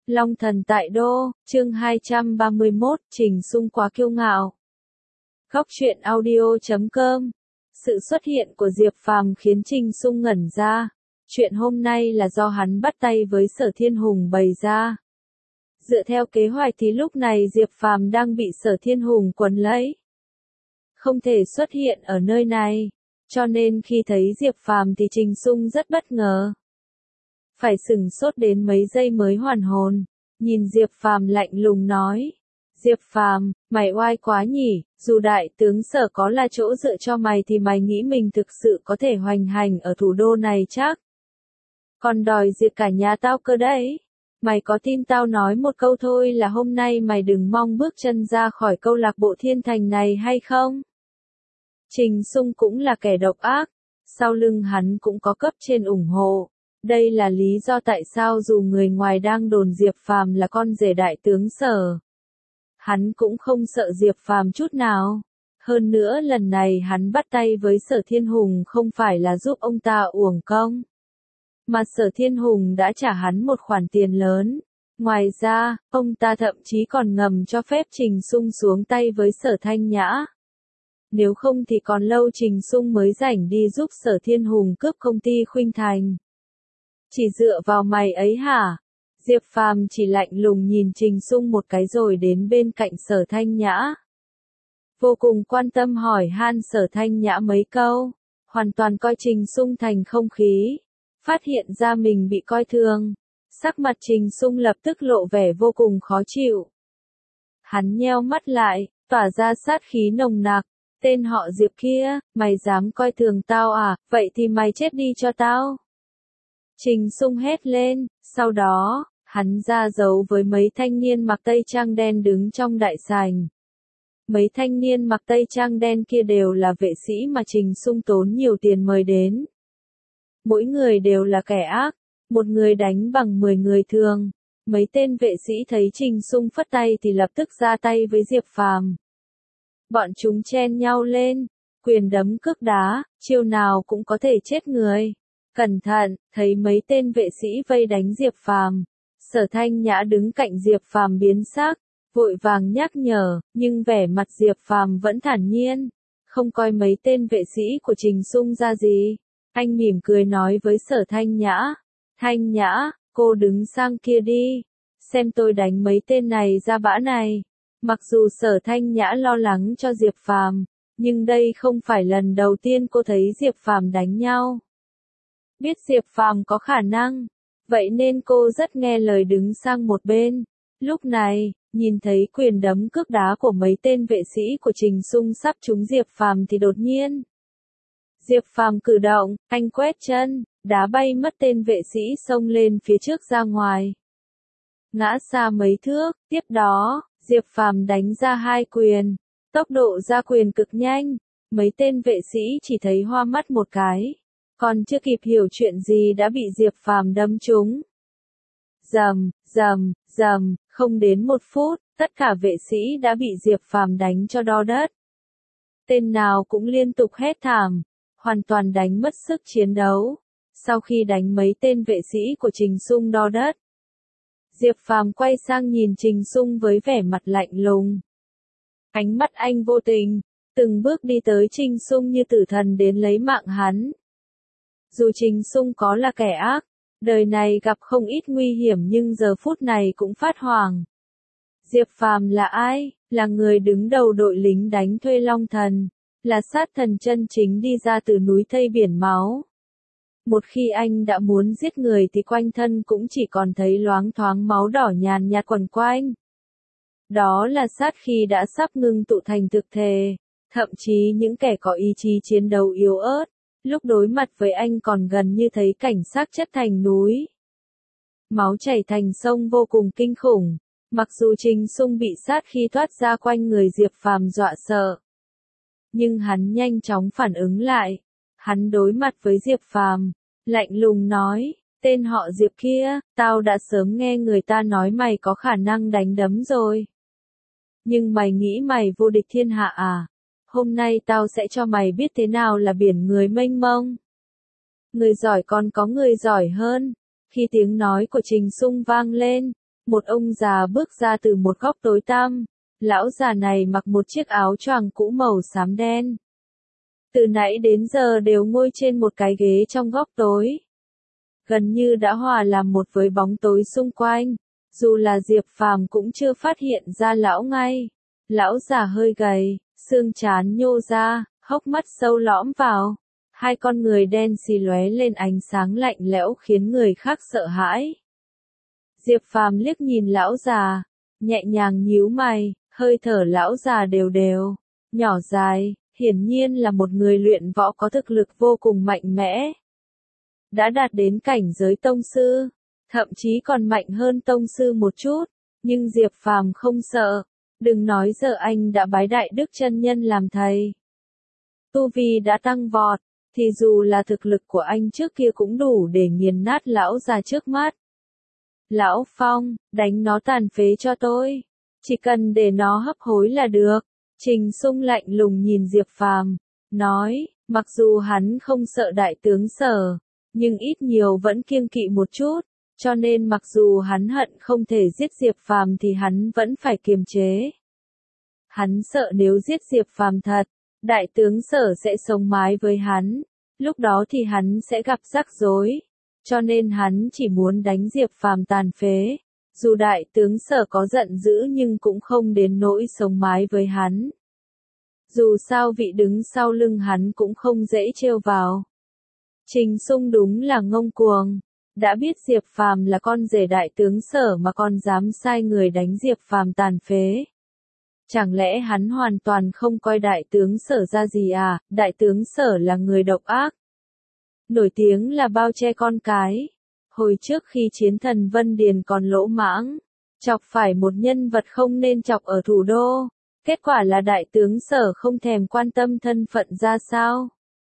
Long thần tại đô, chương 231, Trình Sung quá kiêu ngạo. Góc truyện audio.com. Sự xuất hiện của Diệp Phàm khiến Trình Sung ngẩn ra. Chuyện hôm nay là do hắn bắt tay với Sở Thiên Hùng bày ra. Dựa theo kế hoạch thì lúc này Diệp Phàm đang bị Sở Thiên Hùng quấn lấy. Không thể xuất hiện ở nơi này. Cho nên khi thấy Diệp Phàm thì Trình Sung rất bất ngờ. Phải sửng sốt đến mấy giây mới hoàn hồn, nhìn Diệp Phàm lạnh lùng nói. Diệp Phàm, mày oai quá nhỉ, dù đại tướng Sở có là chỗ dựa cho mày thì mày nghĩ mình thực sự có thể hoành hành ở thủ đô này chắc. Còn đòi diệt cả nhà tao cơ đấy. Mày có tin tao nói một câu thôi là hôm nay mày đừng mong bước chân ra khỏi câu lạc bộ Thiên Thành này hay không? Trình Sung cũng là kẻ độc ác, sau lưng hắn cũng có cấp trên ủng hộ. Đây là lý do tại sao dù người ngoài đang đồn Diệp Phàm là con rể đại tướng Sở, hắn cũng không sợ Diệp Phàm chút nào. Hơn nữa lần này hắn bắt tay với Sở Thiên Hùng không phải là giúp ông ta uổng công, mà Sở Thiên Hùng đã trả hắn một khoản tiền lớn. Ngoài ra, ông ta thậm chí còn ngầm cho phép Trình Sung xuống tay với Sở Thanh Nhã. Nếu không thì còn lâu Trình Sung mới rảnh đi giúp Sở Thiên Hùng cướp công ty Khuynh Thành. Chỉ dựa vào mày ấy hả? Diệp Phàm chỉ lạnh lùng nhìn Trình Sung một cái rồi đến bên cạnh Sở Thanh Nhã. Vô cùng quan tâm hỏi han Sở Thanh Nhã mấy câu, hoàn toàn coi Trình Sung thành không khí. Phát hiện ra mình bị coi thường, sắc mặt Trình Sung lập tức lộ vẻ vô cùng khó chịu. Hắn nheo mắt lại, tỏa ra sát khí nồng nặc. Tên họ Diệp kia, mày dám coi thường tao à, vậy thì mày chết đi cho tao. Trình Sung hét lên, sau đó, hắn ra dấu với mấy thanh niên mặc tây trang đen đứng trong đại sảnh. Mấy thanh niên mặc tây trang đen kia đều là vệ sĩ mà Trình Sung tốn nhiều tiền mời đến. Mỗi người đều là kẻ ác, một người đánh bằng 10 người thường. Mấy tên vệ sĩ thấy Trình Sung phất tay thì lập tức ra tay với Diệp Phàm. Bọn chúng chen nhau lên, quyền đấm cước đá, chiêu nào cũng có thể chết người. Cẩn thận, thấy mấy tên vệ sĩ vây đánh Diệp Phàm, Sở Thanh Nhã đứng cạnh Diệp Phàm biến sắc, vội vàng nhắc nhở, nhưng vẻ mặt Diệp Phàm vẫn thản nhiên, không coi mấy tên vệ sĩ của Trình Sung ra gì. Anh mỉm cười nói với Sở Thanh Nhã, Thanh Nhã, cô đứng sang kia đi, xem tôi đánh mấy tên này ra bã này. Mặc dù Sở Thanh Nhã lo lắng cho Diệp Phàm, nhưng đây không phải lần đầu tiên cô thấy Diệp Phàm đánh nhau. Biết Diệp Phàm có khả năng, vậy nên cô rất nghe lời đứng sang một bên. Lúc này, nhìn thấy quyền đấm cước đá của mấy tên vệ sĩ của Trình Sung sắp trúng Diệp Phàm thì đột nhiên Diệp Phàm cử động, anh quét chân, đá bay mất tên vệ sĩ xông lên phía trước ra ngoài. Ngã xa mấy thước, tiếp đó, Diệp Phàm đánh ra 2 quyền, tốc độ ra quyền cực nhanh, mấy tên vệ sĩ chỉ thấy hoa mắt một cái, còn chưa kịp hiểu chuyện gì đã bị Diệp Phàm đâm trúng. Rầm, rầm, rầm, không đến 1 phút, tất cả vệ sĩ đã bị Diệp Phàm đánh cho đo đất. Tên nào cũng liên tục hét thảm, hoàn toàn đánh mất sức chiến đấu. Sau khi đánh mấy tên vệ sĩ của Trình Sung đo đất, Diệp Phàm quay sang nhìn Trình Sung với vẻ mặt lạnh lùng. Ánh mắt anh vô tình, từng bước đi tới Trình Sung như tử thần đến lấy mạng hắn. Dù Trình Sung có là kẻ ác, đời này gặp không ít nguy hiểm nhưng giờ phút này cũng phát hoảng. Diệp Phàm là ai? Là người đứng đầu đội lính đánh thuê Long Thần, là sát thần chân chính đi ra từ núi thây biển máu. Một khi anh đã muốn giết người thì quanh thân cũng chỉ còn thấy loáng thoáng máu đỏ nhàn nhạt quẩn quanh. Đó là sát khí đã sắp ngưng tụ thành thực thể, thậm chí những kẻ có ý chí chiến đấu yếu ớt, lúc đối mặt với anh còn gần như thấy cảnh xác chất thành núi. Máu chảy thành sông vô cùng kinh khủng, mặc dù Trình Sung bị sát khí thoát ra quanh người Diệp Phàm dọa sợ. Nhưng hắn nhanh chóng phản ứng lại, hắn đối mặt với Diệp Phàm, lạnh lùng nói, tên họ Diệp kia, tao đã sớm nghe người ta nói mày có khả năng đánh đấm rồi. Nhưng mày nghĩ mày vô địch thiên hạ à? Hôm nay tao sẽ cho mày biết thế nào là biển người mênh mông. Người giỏi còn có người giỏi hơn. Khi tiếng nói của Trình Sung vang lên, một ông già bước ra từ một góc tối tăm. Lão già này mặc một chiếc áo choàng cũ màu xám đen. Từ nãy đến giờ đều ngồi trên một cái ghế trong góc tối. Gần như đã hòa làm một với bóng tối xung quanh. Dù là Diệp Phàm cũng chưa phát hiện ra lão ngay. Lão già hơi gầy, xương trán nhô ra, hốc mắt sâu lõm vào. Hai con người đen xì lóe lên ánh sáng lạnh lẽo khiến người khác sợ hãi. Diệp Phàm liếc nhìn lão già, nhẹ nhàng nhíu mày, hơi thở lão già đều đều, nhỏ dài, hiển nhiên là một người luyện võ có thực lực vô cùng mạnh mẽ. Đã đạt đến cảnh giới tông sư, thậm chí còn mạnh hơn tông sư một chút, nhưng Diệp Phàm không sợ, đừng nói giờ anh đã bái Đại Đức chân nhân làm thầy. Tu vi đã tăng vọt, thì dù là thực lực của anh trước kia cũng đủ để nghiền nát lão già trước mắt. Lão Phong, đánh nó tàn phế cho tôi. Chỉ cần để nó hấp hối là được. Trình Sung lạnh lùng nhìn Diệp Phàm, nói, mặc dù hắn không sợ đại tướng Sở, nhưng ít nhiều vẫn kiêng kỵ một chút, cho nên mặc dù hắn hận không thể giết Diệp Phàm thì hắn vẫn phải kiềm chế. Hắn sợ nếu giết Diệp Phàm thật, đại tướng Sở sẽ sống mái với hắn, lúc đó thì hắn sẽ gặp rắc rối. Cho nên hắn chỉ muốn đánh Diệp Phàm tàn phế. Dù đại tướng Sở có giận dữ nhưng cũng không đến nỗi sống mái với hắn. Dù sao vị đứng sau lưng hắn cũng không dễ trêu vào. Trình Sung đúng là ngông cuồng. Đã biết Diệp Phàm là con rể đại tướng Sở mà còn dám sai người đánh Diệp Phàm tàn phế. Chẳng lẽ hắn hoàn toàn không coi đại tướng Sở ra gì à? Đại tướng Sở là người độc ác. Nổi tiếng là bao che con cái. Hồi trước khi chiến thần Vân Điền còn lỗ mãng, chọc phải một nhân vật không nên chọc ở thủ đô. Kết quả là đại tướng Sở không thèm quan tâm thân phận ra sao.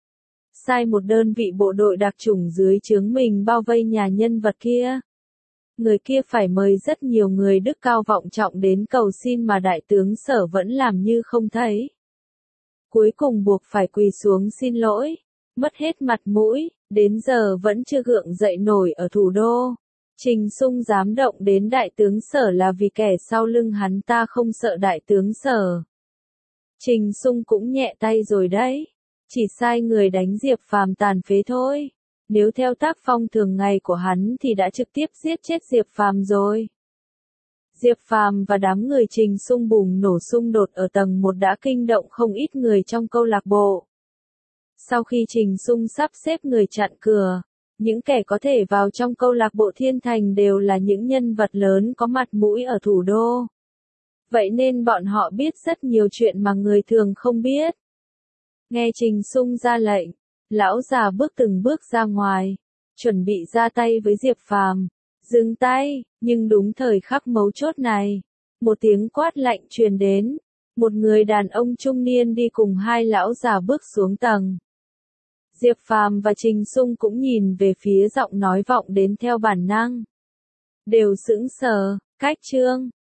Sai một đơn vị bộ đội đặc chủng dưới trướng mình bao vây nhà nhân vật kia. Người kia phải mời rất nhiều người đức cao vọng trọng đến cầu xin mà đại tướng Sở vẫn làm như không thấy. Cuối cùng buộc phải quỳ xuống xin lỗi. Mất hết mặt mũi, đến giờ vẫn chưa gượng dậy nổi ở thủ đô. Trình Sung dám động đến đại tướng Sở là vì kẻ sau lưng hắn ta không sợ đại tướng Sở. Trình Sung cũng nhẹ tay rồi đấy. Chỉ sai người đánh Diệp Phàm tàn phế thôi. Nếu theo tác phong thường ngày của hắn thì đã trực tiếp giết chết Diệp Phàm rồi. Diệp Phàm và đám người Trình Sung bùng nổ xung đột ở tầng 1 đã kinh động không ít người trong câu lạc bộ. Sau khi Trình Sung sắp xếp người chặn cửa, những kẻ có thể vào trong câu lạc bộ Thiên Thành đều là những nhân vật lớn có mặt mũi ở thủ đô. Vậy nên bọn họ biết rất nhiều chuyện mà người thường không biết. Nghe Trình Sung ra lệnh, lão già bước từng bước ra ngoài, chuẩn bị ra tay với Diệp Phàm. Dừng tay, nhưng đúng thời khắc mấu chốt này, một tiếng quát lạnh truyền đến. Một người đàn ông trung niên đi cùng hai lão già bước xuống tầng. Diệp Phàm và Trình Sung cũng nhìn về phía giọng nói vọng đến theo bản năng. Đều sững sờ, cách chương.